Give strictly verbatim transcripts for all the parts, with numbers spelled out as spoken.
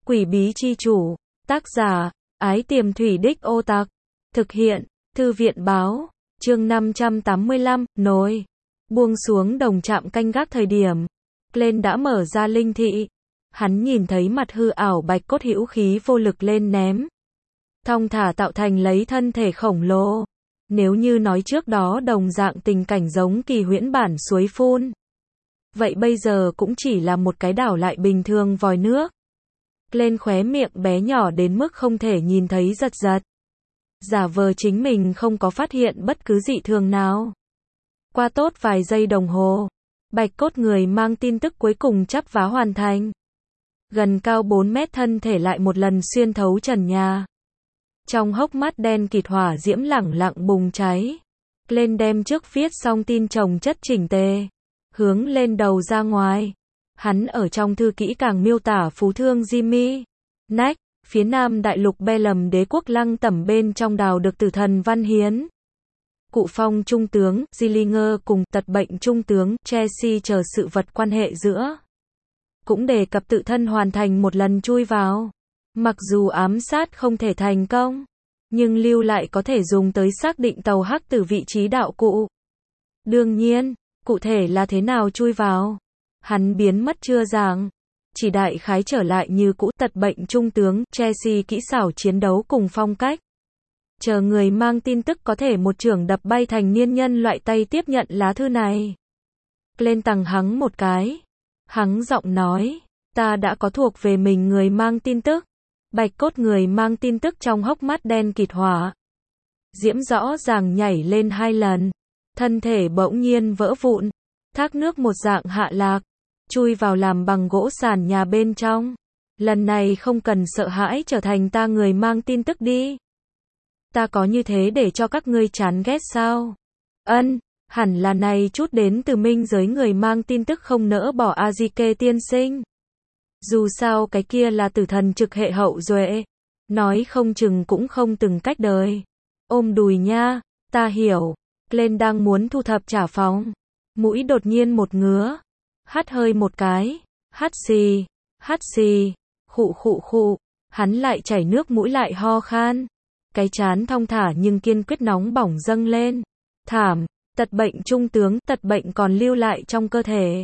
Quỷ bí chi chủ. Tác giả, Ái Tiềm Thủy Đích Ô Tặc. Thực hiện, Thư viện báo. Chương năm trăm tám mươi lăm, nối. Buông xuống đồng trạm canh gác thời điểm. Glenn đã mở ra linh thị. Hắn nhìn thấy mặt hư ảo bạch cốt hữu khí vô lực lên ném. Thong thả tạo thành lấy thân thể khổng lồ. Nếu như nói trước đó đồng dạng tình cảnh giống kỳ huyễn bản suối phun. Vậy bây giờ cũng chỉ là một cái đảo lại bình thường vòi nước. Lên khóe miệng bé nhỏ đến mức không thể nhìn thấy giật giật. Giả vờ chính mình không có phát hiện bất cứ dị thường nào. Qua tốt vài giây đồng hồ, bạch cốt người mang tin tức cuối cùng chắp vá hoàn thành. Gần cao bốn mét thân thể lại một lần xuyên thấu trần nhà. Trong hốc mắt đen kịt hỏa diễm lẳng lặng bùng cháy. Lên đem trước viết xong tin chồng chất chỉnh tề. Hướng lên đầu ra ngoài. Hắn ở trong thư kỹ càng miêu tả phú thương Jimmy. Nách, phía nam đại lục Be lầm đế quốc lăng tẩm bên trong đào được tử thần Văn Hiến. Cụ phong trung tướng, Gillinger cùng tật bệnh trung tướng, Chelsea chờ sự vật quan hệ giữa. Cũng đề cập tự thân hoàn thành một lần chui vào. Mặc dù ám sát không thể thành công, nhưng lưu lại có thể dùng tới xác định tàu hắc từ vị trí đạo cụ. Đương nhiên, cụ thể là thế nào chui vào, hắn biến mất chưa giảng. Chỉ đại khái trở lại như cũ tật bệnh trung tướng, Chelsea kỹ xảo chiến đấu cùng phong cách. Chờ người mang tin tức có thể một chưởng đập bay thành niên nhân loại tay tiếp nhận lá thư này. Lên tầng hắng một cái. Hắng giọng nói, ta đã có thuộc về mình người mang tin tức. Bạch cốt người mang tin tức trong hốc mắt đen kịt hỏa. Diễm rõ ràng nhảy lên hai lần. Thân thể bỗng nhiên vỡ vụn. Thác nước một dạng hạ lạc. Chui vào làm bằng gỗ sàn nhà bên trong. Lần này không cần sợ hãi trở thành ta người mang tin tức đi. Ta có như thế để cho các ngươi chán ghét sao? Ân, hẳn là này chút đến từ minh giới người mang tin tức không nỡ bỏ Azike tiên sinh. Dù sao cái kia là tử thần trực hệ hậu duệ. Nói không chừng cũng không từng cách đời. Ôm đùi nha, ta hiểu. Glenn đang muốn thu thập trả phóng. Mũi đột nhiên một ngứa. Hắt hơi một cái. Hắt xì. Hắt xì. Khụ khụ khụ. Hắn lại chảy nước mũi lại ho khan. Cái chán thong thả nhưng kiên quyết nóng bỏng dâng lên. Thảm. Tật bệnh trung tướng, tật bệnh còn lưu lại trong cơ thể.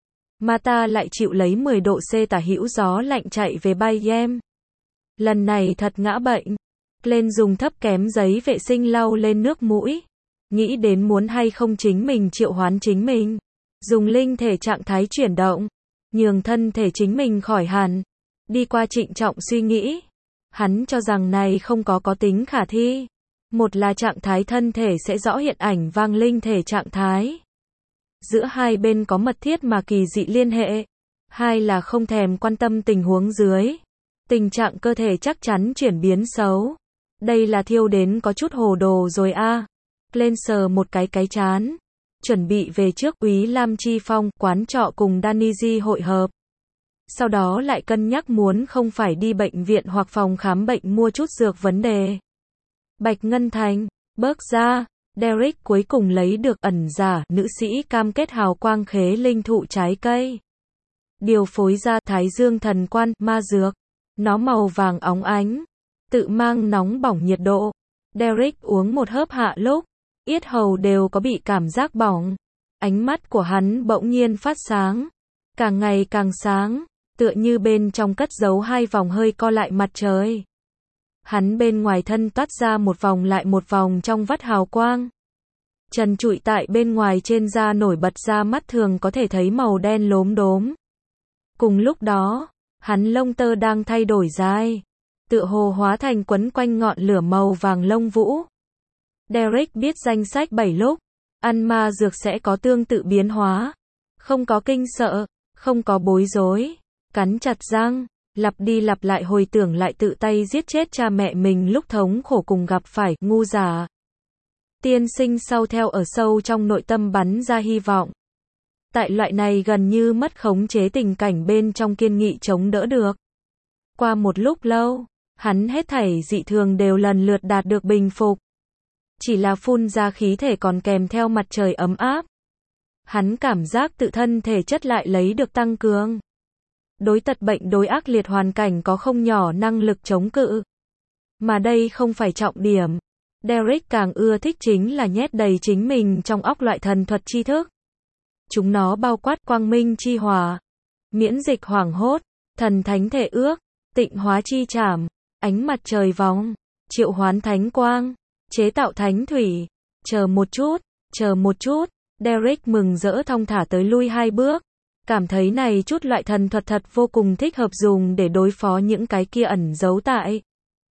Mà ta lại chịu lấy mười độ C tả hữu gió lạnh chạy về Bayem. Lần này thật ngã bệnh. Lên dùng thấp kém giấy vệ sinh lau lên nước mũi. Nghĩ đến muốn hay không chính mình triệu hoán chính mình. Dùng linh thể trạng thái chuyển động. Nhường thân thể chính mình khỏi hẳn. Đi qua trịnh trọng suy nghĩ. Hắn cho rằng này không có có tính khả thi. Một là trạng thái thân thể sẽ rõ hiện ảnh vang linh thể trạng thái. Giữa hai bên có mật thiết mà kỳ dị liên hệ. Hai là không thèm quan tâm tình huống dưới. Tình trạng cơ thể chắc chắn chuyển biến xấu. Đây là thiêu đến có chút hồ đồ rồi a. À. Lên sờ một cái cái chán. Chuẩn bị về trước úy Lam Chi Phong, quán trọ cùng Daniji hội hợp. Sau đó lại cân nhắc muốn không phải đi bệnh viện hoặc phòng khám bệnh mua chút dược vấn đề. Bạch Ngân Thành, bước ra. Derek cuối cùng lấy được ẩn giả, nữ sĩ cam kết hào quang khế linh thụ trái cây. Điều phối ra Thái Dương thần quan, ma dược. Nó màu vàng óng ánh. Tự mang nóng bỏng nhiệt độ. Derek uống một hớp hạ lúc. Yết hầu đều có bị cảm giác bỏng. Ánh mắt của hắn bỗng nhiên phát sáng. Càng ngày càng sáng. Tựa như bên trong cất giấu hai vòng hơi co lại mặt trời. Hắn bên ngoài thân toát ra một vòng lại một vòng trong vắt hào quang. Trần trụi tại bên ngoài trên da nổi bật ra mắt thường có thể thấy màu đen lốm đốm. Cùng lúc đó, hắn lông tơ đang thay đổi dài. Tựa hồ hóa thành quấn quanh ngọn lửa màu vàng lông vũ. Derek biết danh sách bảy lúc. Ăn ma dược sẽ có tương tự biến hóa. Không có kinh sợ, không có bối rối. Cắn chặt răng. Lặp đi lặp lại hồi tưởng lại tự tay giết chết cha mẹ mình lúc thống khổ cùng gặp phải, ngu giả. Tiên sinh sau theo ở sâu trong nội tâm bắn ra hy vọng. Tại loại này gần như mất khống chế tình cảnh bên trong kiên nghị chống đỡ được. Qua một lúc lâu, hắn hết thảy dị thường đều lần lượt đạt được bình phục. Chỉ là phun ra khí thể còn kèm theo mặt trời ấm áp. Hắn cảm giác tự thân thể chất lại lấy được tăng cường. đối tật bệnh đối ác liệt hoàn cảnh có không nhỏ năng lực chống cự. Mà đây không phải trọng điểm. Derek càng ưa thích chính là nhét đầy chính mình trong óc loại thần thuật tri thức. Chúng nó bao quát quang minh chi hỏa, miễn dịch hoảng hốt, thần thánh thể ước, tịnh hóa chi trảm, ánh mặt trời vòng, triệu hoán thánh quang, chế tạo thánh thủy. Chờ một chút, chờ một chút, Derek mừng rỡ thong thả tới lui hai bước. Cảm thấy này chút loại thần thuật thật vô cùng thích hợp dùng để đối phó những cái kia ẩn giấu tại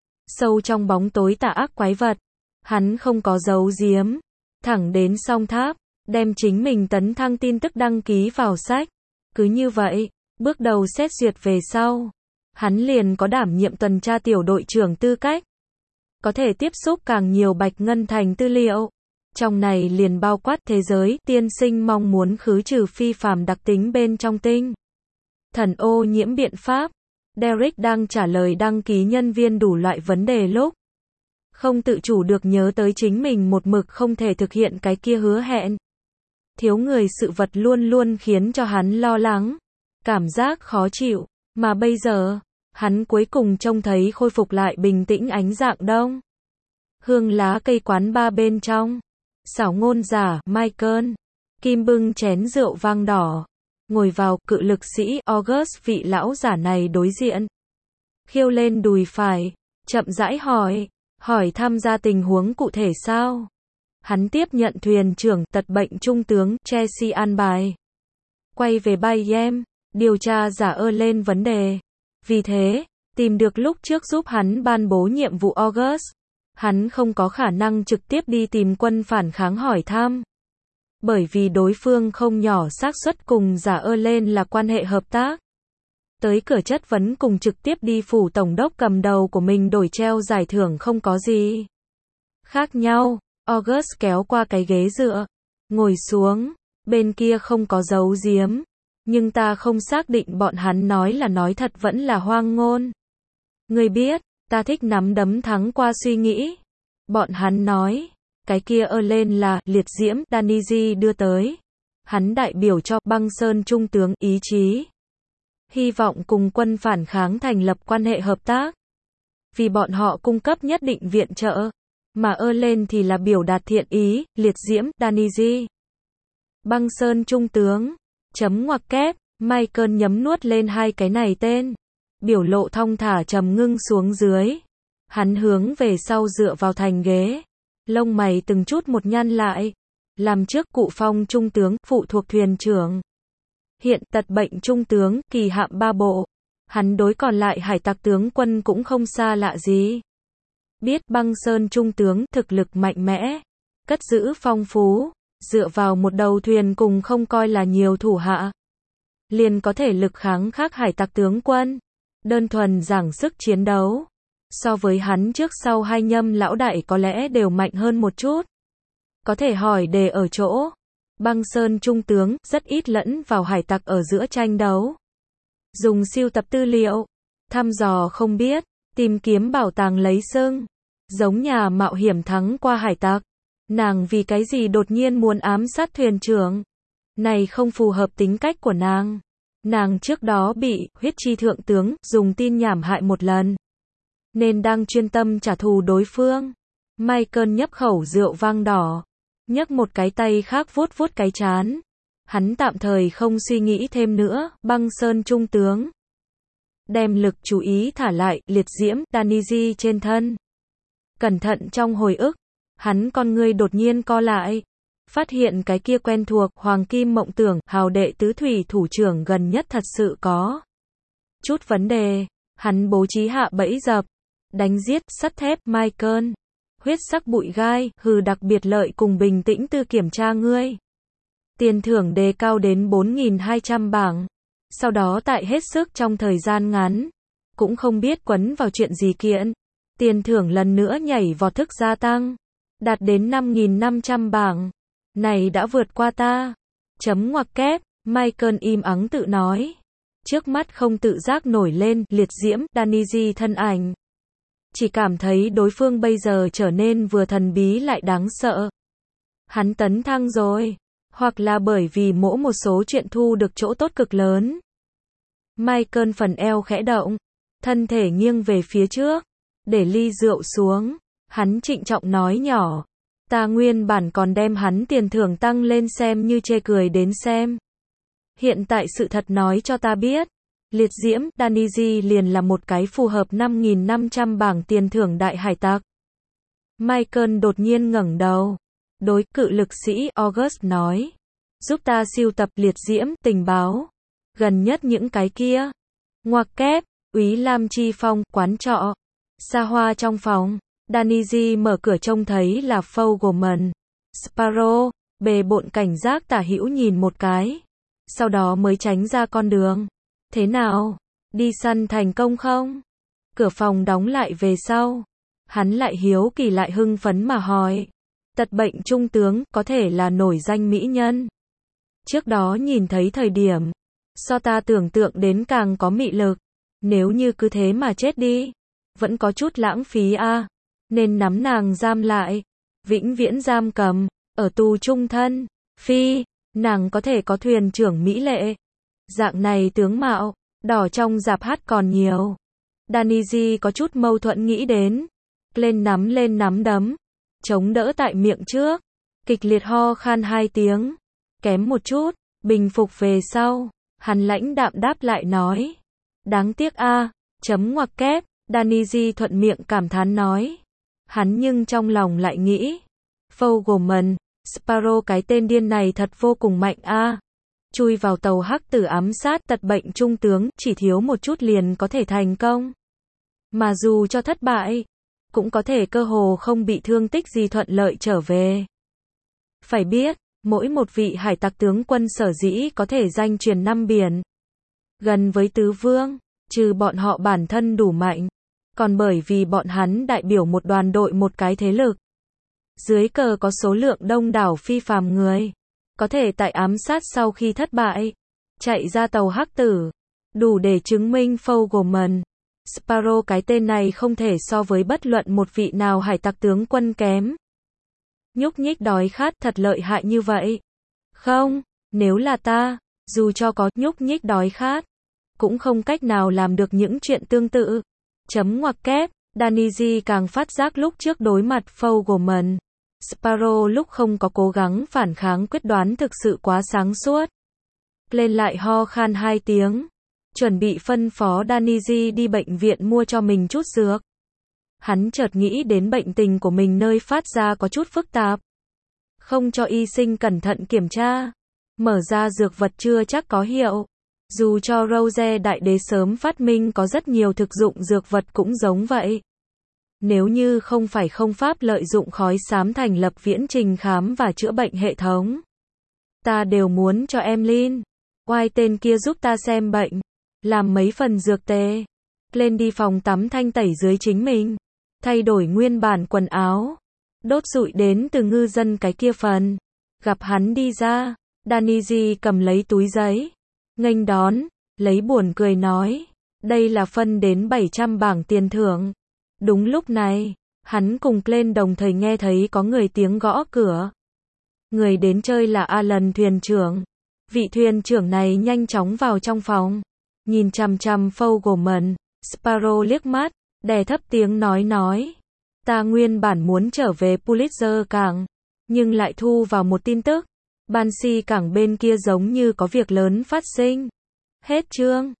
sâu trong bóng tối tà ác quái vật. Hắn không có giấu giếm, thẳng đến song tháp, đem chính mình tấn thăng tin tức đăng ký vào sách. Cứ như vậy, bước đầu xét duyệt về sau, hắn liền có đảm nhiệm tuần tra tiểu đội trưởng tư cách. Có thể tiếp xúc càng nhiều Bạch Ngân Thành tư liệu. Trong này liền bao quát thế giới, tiên sinh mong muốn khứ trừ phi phàm đặc tính bên trong tinh thần ô nhiễm biện pháp. Derek đang trả lời đăng ký nhân viên đủ loại vấn đề lúc không tự chủ được nhớ tới chính mình một mực không thể thực hiện cái kia hứa hẹn. Thiếu người sự vật luôn luôn khiến cho hắn lo lắng, cảm giác khó chịu, mà bây giờ, hắn cuối cùng trông thấy khôi phục lại bình tĩnh ánh dạng đông. Hương lá cây quán ba bên trong, xảo ngôn giả Michael Kim bưng chén rượu vang đỏ, ngồi vào, cự lực sĩ August vị lão giả này đối diện. Khiêu lên đùi phải, chậm rãi hỏi, hỏi tham gia tình huống cụ thể sao? Hắn tiếp nhận thuyền trưởng tật bệnh trung tướng Chelsea an bài. Quay về Bayem, điều tra giả ơ lên vấn đề. Vì thế, tìm được lúc trước giúp hắn ban bố nhiệm vụ August. Hắn không có khả năng trực tiếp đi tìm quân phản kháng hỏi thăm. Bởi vì đối phương không nhỏ xác suất cùng giả ơ lên là quan hệ hợp tác. Tới cửa chất vấn cùng trực tiếp đi phủ tổng đốc cầm đầu của mình đổi treo giải thưởng không có gì khác nhau. August kéo qua cái ghế dựa, ngồi xuống, bên kia không có giấu giếm, nhưng ta không xác định bọn hắn nói là nói thật vẫn là hoang ngôn. Ngươi biết, ta thích nắm đấm thắng qua suy nghĩ. Bọn hắn nói, cái kia ơ lên là liệt diễm Daniji đưa tới. Hắn đại biểu cho băng sơn trung tướng ý chí. Hy vọng cùng quân phản kháng thành lập quan hệ hợp tác. Vì bọn họ cung cấp nhất định viện trợ. Mà ơ lên thì là biểu đạt thiện ý, liệt diễm Daniji. Băng sơn trung tướng. Chấm ngoặc kép, Michael nhấm nuốt lên hai cái này tên. Biểu lộ thong thả trầm ngưng xuống dưới. Hắn hướng về sau dựa vào thành ghế. Lông mày từng chút một nhăn lại. Làm trước cụ phong trung tướng, phụ thuộc thuyền trưởng. Hiện tật bệnh trung tướng, kỳ hạm ba bộ. Hắn đối còn lại hải tặc tướng quân cũng không xa lạ gì. Biết băng sơn trung tướng, thực lực mạnh mẽ. Cất giữ phong phú. Dựa vào một đầu thuyền cùng không coi là nhiều thủ hạ. Liền có thể lực kháng khác hải tặc tướng quân. Đơn thuần giảng sức chiến đấu. So với hắn trước sau hai nhâm lão đại có lẽ đều mạnh hơn một chút. Có thể hỏi đề ở chỗ. Băng sơn trung tướng, rất ít lẫn vào hải tặc ở giữa tranh đấu. Dùng siêu tập tư liệu. Thăm dò không biết. Tìm kiếm bảo tàng lấy sưng. Giống nhà mạo hiểm thắng qua hải tặc. Nàng vì cái gì đột nhiên muốn ám sát thuyền trưởng? Này không phù hợp tính cách của nàng. Nàng trước đó bị huyết chi thượng tướng dùng tin nhảm hại một lần. Nên đang chuyên tâm trả thù đối phương. Michael nhấp khẩu rượu vang đỏ. Nhấc một cái tay khác vuốt vuốt cái trán. Hắn tạm thời không suy nghĩ thêm nữa. Băng sơn trung tướng. Đem lực chú ý thả lại liệt diễm Daniji trên thân. Cẩn thận trong hồi ức. Hắn con ngươi đột nhiên co lại. Phát hiện cái kia quen thuộc, Hoàng Kim Mộng Tưởng, hào đệ tứ thủy thủ trưởng gần nhất thật sự có chút vấn đề. Hắn bố trí hạ bẫy dập, đánh giết, sắt thép, Michael. Huyết sắc bụi gai, hừ đặc biệt lợi cùng bình tĩnh tư kiểm tra ngươi. Tiền thưởng đề cao đến bốn nghìn hai trăm bảng. Sau đó tại hết sức trong thời gian ngắn, cũng không biết quấn vào chuyện gì kiện. Tiền thưởng lần nữa nhảy vọt thức gia tăng. Đạt đến năm nghìn năm trăm bảng. Này đã vượt qua ta. Chấm ngoặc kép, Michael im ắng tự nói. Trước mắt không tự giác nổi lên, liệt diễm, Daniji thân ảnh. Chỉ cảm thấy đối phương bây giờ trở nên vừa thần bí lại đáng sợ. Hắn tấn thăng rồi. Hoặc là bởi vì mỗi một số chuyện thu được chỗ tốt cực lớn. Michael phần eo khẽ động, thân thể nghiêng về phía trước, để ly rượu xuống. Hắn trịnh trọng nói nhỏ, ta nguyên bản còn đem hắn tiền thưởng tăng lên xem như chê cười đến xem. Hiện tại sự thật nói cho ta biết, liệt diễm, Danny liền là một cái phù hợp năm nghìn năm trăm bảng tiền thưởng đại hải tặc. Michael đột nhiên ngẩng đầu, đối cự lực sĩ August nói, giúp ta sưu tập liệt diễm, tình báo, gần nhất những cái kia. Ngoặc kép, Úy Lam Chi Phong, quán trọ, xa hoa trong phòng, Danny mở cửa trông thấy là Fogelman. Sparrow, bề bộn cảnh giác tả hữu nhìn một cái, sau đó mới tránh ra con đường. Thế nào? Đi săn thành công không? Cửa phòng đóng lại về sau. Hắn lại hiếu kỳ lại hưng phấn mà hỏi. Tật bệnh trung tướng, có thể là nổi danh mỹ nhân. Trước đó nhìn thấy thời điểm, so ta tưởng tượng đến càng có mị lực. Nếu như cứ thế mà chết đi, vẫn có chút lãng phí a. À. Nên nắm nàng giam lại, vĩnh viễn giam cầm, ở tù trung thân. Phi, nàng có thể có thuyền trưởng mỹ lệ. Dạng này tướng mạo, đỏ trong rạp hát còn nhiều. Danny có chút mâu thuẫn nghĩ đến. Lên nắm lên nắm đấm, chống đỡ tại miệng trước, kịch liệt ho khan hai tiếng. Kém một chút, bình phục về sau, hắn lãnh đạm đáp lại nói. Đáng tiếc a, à, chấm ngoặc kép, Danny thuận miệng cảm thán nói. Hắn nhưng trong lòng lại nghĩ, Fogelman, Sparrow cái tên điên này thật vô cùng mạnh a. À. Chui vào tàu hắc tử ám sát tật bệnh trung tướng, chỉ thiếu một chút liền có thể thành công. Mà dù cho thất bại, cũng có thể cơ hồ không bị thương tích gì thuận lợi trở về. Phải biết, mỗi một vị hải tặc tướng quân sở dĩ có thể danh truyền năm biển, gần với tứ vương, trừ bọn họ bản thân đủ mạnh, còn bởi vì bọn hắn đại biểu một đoàn đội một cái thế lực. Dưới cờ có số lượng đông đảo phi phàm người, có thể tại ám sát sau khi thất bại, chạy ra tàu hắc tử, đủ để chứng minh Fogelman, Sparrow cái tên này không thể so với bất luận một vị nào hải tặc tướng quân kém. Nhúc nhích đói khát thật lợi hại như vậy. Không, nếu là ta, dù cho có nhúc nhích đói khát, cũng không cách nào làm được những chuyện tương tự. Chấm ngoặc kép, Danny càng phát giác lúc trước đối mặt Fogelman, Sparrow lúc không có cố gắng phản kháng quyết đoán thực sự quá sáng suốt. Lên lại ho khan hai tiếng, chuẩn bị phân phó Danny đi bệnh viện mua cho mình chút dược. Hắn chợt nghĩ đến bệnh tình của mình nơi phát ra có chút phức tạp. Không cho y sinh cẩn thận kiểm tra. Mở ra dược vật chưa chắc có hiệu. Dù cho Rose đại đế sớm phát minh có rất nhiều thực dụng dược vật cũng giống vậy. Nếu như không phải không pháp lợi dụng khói xám thành lập viễn trình khám và chữa bệnh hệ thống, ta đều muốn cho em Lin, oai tên kia giúp ta xem bệnh, làm mấy phần dược tê. Lên đi phòng tắm thanh tẩy dưới chính mình, thay đổi nguyên bản quần áo, đốt rụi đến từ ngư dân cái kia phần. Gặp hắn đi ra, Danny cầm lấy túi giấy, nghênh đón, lấy buồn cười nói, đây là phân đến bảy trăm bảng tiền thưởng. Đúng lúc này, hắn cùng Glenn đồng thời nghe thấy có người tiếng gõ cửa. Người đến chơi là Alan thuyền trưởng. Vị thuyền trưởng này nhanh chóng vào trong phòng, nhìn chằm chằm Fogelman, Sparrow liếc mắt, đè thấp tiếng nói nói. Ta nguyên bản muốn trở về Pulitzer cảng, nhưng lại thu vào một tin tức. Banshee cảng bên kia giống như có việc lớn phát sinh. Hết chương.